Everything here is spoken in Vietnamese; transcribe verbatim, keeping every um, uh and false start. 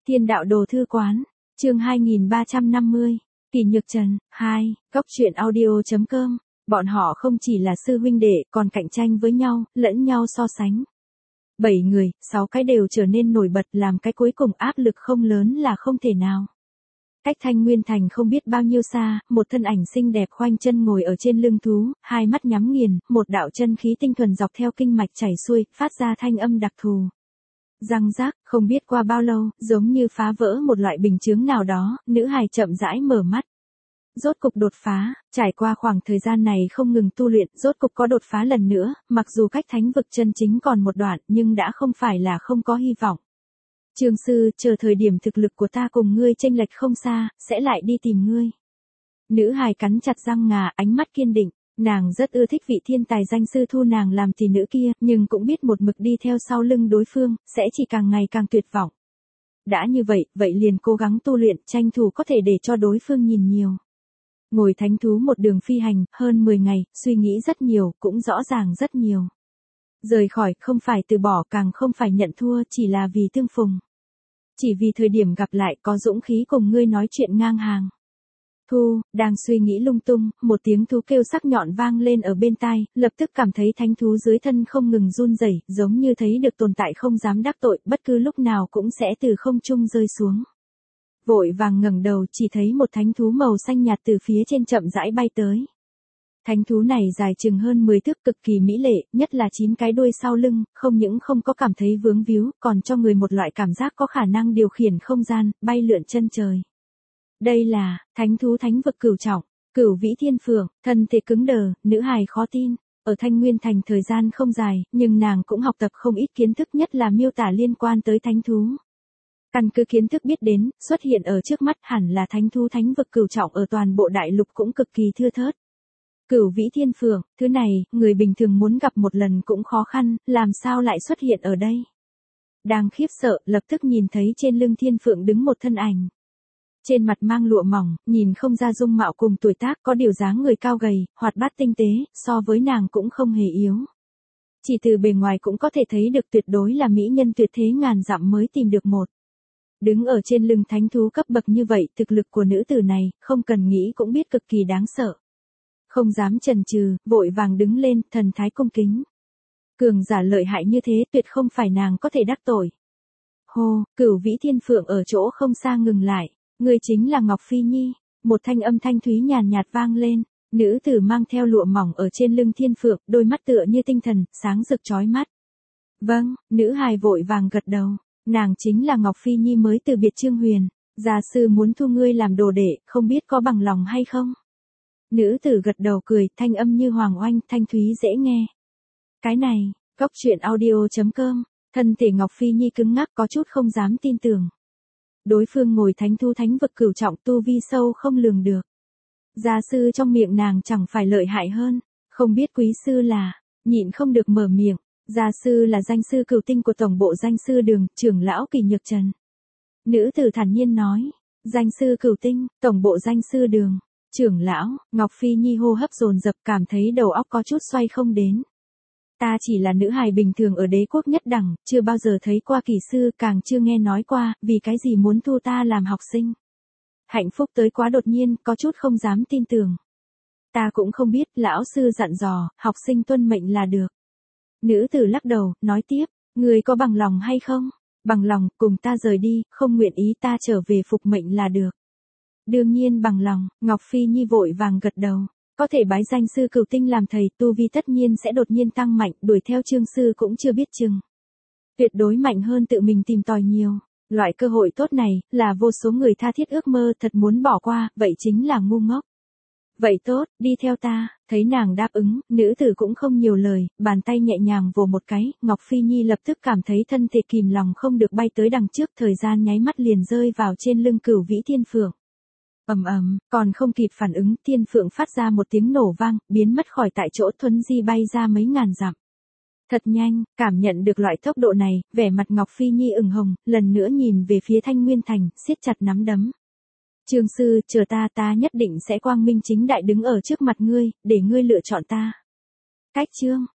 Thiên đạo đồ thư quán, chương hai nghìn ba trăm năm mươi, Kỳ Nhược Trần, hai, Cốc truyện audio.com, bọn họ không chỉ là sư huynh đệ, còn cạnh tranh với nhau, lẫn nhau so sánh. Bảy người, sáu cái đều trở nên nổi bật, làm cái cuối cùng áp lực không lớn là không thể nào. Cách Thanh Nguyên Thành không biết bao nhiêu xa, một thân ảnh xinh đẹp khoanh chân ngồi ở trên lưng thú, hai mắt nhắm nghiền, một đạo chân khí tinh thuần dọc theo kinh mạch chảy xuôi, phát ra thanh âm đặc thù. Răng rác, không biết qua bao lâu, giống như phá vỡ một loại bình chướng nào đó, nữ hài chậm rãi mở mắt. Rốt cục đột phá, trải qua khoảng thời gian này không ngừng tu luyện, rốt cục có đột phá lần nữa, mặc dù cách thánh vực chân chính còn một đoạn, nhưng đã không phải là không có hy vọng. Trương sư, chờ thời điểm thực lực của ta cùng ngươi chênh lệch không xa, sẽ lại đi tìm ngươi. Nữ hài cắn chặt răng ngà, ánh mắt kiên định. Nàng rất ưa thích vị thiên tài danh sư thu nàng làm tỷ nữ kia, nhưng cũng biết một mực đi theo sau lưng đối phương, sẽ chỉ càng ngày càng tuyệt vọng. Đã như vậy, vậy liền cố gắng tu luyện, tranh thủ có thể để cho đối phương nhìn nhiều. Ngồi thánh thú một đường phi hành, hơn mười ngày, suy nghĩ rất nhiều, cũng rõ ràng rất nhiều. Rời khỏi, không phải từ bỏ, càng không phải nhận thua, chỉ là vì tương phùng. Chỉ vì thời điểm gặp lại có dũng khí cùng ngươi nói chuyện ngang hàng. Thu, đang suy nghĩ lung tung, một tiếng thú kêu sắc nhọn vang lên ở bên tai, lập tức cảm thấy thánh thú dưới thân không ngừng run rẩy, giống như thấy được tồn tại không dám đắc tội, bất cứ lúc nào cũng sẽ từ không trung rơi xuống. Vội vàng ngẩng đầu, chỉ thấy một thánh thú màu xanh nhạt từ phía trên chậm rãi bay tới. Thánh thú này dài chừng hơn mười thước, cực kỳ mỹ lệ, nhất là chín cái đuôi sau lưng, không những không có cảm thấy vướng víu, còn cho người một loại cảm giác có khả năng điều khiển không gian, bay lượn chân trời. Đây là, thánh thú thánh vực cửu trọng, Cửu Vĩ Thiên Phượng, thân thể cứng đờ, nữ hài khó tin. Ở Thanh Nguyên Thành thời gian không dài, nhưng nàng cũng học tập không ít kiến thức, nhất là miêu tả liên quan tới thánh thú. Căn cứ kiến thức biết đến, xuất hiện ở trước mắt hẳn là thánh thú thánh vực cửu trọng ở toàn bộ đại lục cũng cực kỳ thưa thớt. Cửu Vĩ Thiên Phượng, thứ này, người bình thường muốn gặp một lần cũng khó khăn, làm sao lại xuất hiện ở đây? Đang khiếp sợ, lập tức nhìn thấy trên lưng Thiên Phượng đứng một thân ảnh. Trên mặt mang lụa mỏng, nhìn không ra dung mạo cùng tuổi tác, có điều dáng người cao gầy, hoạt bát tinh tế, so với nàng cũng không hề yếu. Chỉ từ bề ngoài cũng có thể thấy được tuyệt đối là mỹ nhân tuyệt thế ngàn dặm mới tìm được một. Đứng ở trên lưng thánh thú cấp bậc như vậy, thực lực của nữ tử này, không cần nghĩ cũng biết cực kỳ đáng sợ. Không dám chần chừ, vội vàng đứng lên, thần thái cung kính. Cường giả lợi hại như thế, tuyệt không phải nàng có thể đắc tội. Hô, Cửu Vĩ Thiên Phượng ở chỗ không xa ngừng lại. Người chính là Ngọc Phi Nhi, một thanh âm thanh thúy nhàn nhạt vang lên, nữ tử mang theo lụa mỏng ở trên lưng Thiên Phượng, đôi mắt tựa như tinh thần, sáng rực chói mắt. Vâng, nữ hài vội vàng gật đầu, nàng chính là Ngọc Phi Nhi mới từ biệt Trương Huyền, gia sư muốn thu ngươi làm đồ đệ, không biết có bằng lòng hay không? Nữ tử gật đầu cười, thanh âm như hoàng oanh, thanh thúy dễ nghe. Cái này, Cốc truyện audio.com, thân thể Ngọc Phi Nhi cứng ngắc có chút không dám tin tưởng. Đối phương ngồi thánh thú thánh vực cửu trọng, tu vi sâu không lường được. Gia sư trong miệng nàng chẳng phải lợi hại hơn, không biết quý sư là, nhịn không được mở miệng. Gia sư là danh sư cửu tinh của tổng bộ danh sư đường, trưởng lão Kỳ Nhược Trần. Nữ tử thản nhiên nói, danh sư cửu tinh, tổng bộ danh sư đường, trưởng lão. Ngọc Phi Nhi hô hấp dồn dập, cảm thấy đầu óc có chút xoay không đến. Ta chỉ là nữ hài bình thường ở đế quốc nhất đẳng, chưa bao giờ thấy qua kỳ sư, càng chưa nghe nói qua, vì cái gì muốn thu ta làm học sinh. Hạnh phúc tới quá đột nhiên, có chút không dám tin tưởng. Ta cũng không biết, lão sư dặn dò, học sinh tuân mệnh là được. Nữ tử lắc đầu, nói tiếp, người có bằng lòng hay không? Bằng lòng, cùng ta rời đi, không nguyện ý ta trở về phục mệnh là được. Đương nhiên bằng lòng, Ngọc Phi Nhi vội vàng gật đầu. Có thể bái danh sư cửu tinh làm thầy, tu vi tất nhiên sẽ đột nhiên tăng mạnh, đuổi theo Trương sư cũng chưa biết chừng. Tuyệt đối mạnh hơn tự mình tìm tòi nhiều. Loại cơ hội tốt này, là vô số người tha thiết ước mơ, thật muốn bỏ qua, vậy chính là ngu ngốc. Vậy tốt, đi theo ta, thấy nàng đáp ứng, nữ tử cũng không nhiều lời, bàn tay nhẹ nhàng vồ một cái, Ngọc Phi Nhi lập tức cảm thấy thân thể kìm lòng không được bay tới đằng trước, thời gian nháy mắt liền rơi vào trên lưng Cửu Vĩ Thiên Phượng. Ầm ầm, còn không kịp phản ứng, Thiên Phượng phát ra một tiếng nổ vang, biến mất khỏi tại chỗ, thuấn di bay ra mấy ngàn dặm. Thật nhanh, cảm nhận được loại tốc độ này, vẻ mặt Ngọc Phi Nhi ửng hồng, lần nữa nhìn về phía Thanh Nguyên Thành, siết chặt nắm đấm. Trương sư, chờ ta, ta nhất định sẽ quang minh chính đại đứng ở trước mặt ngươi, để ngươi lựa chọn ta. Cách chương,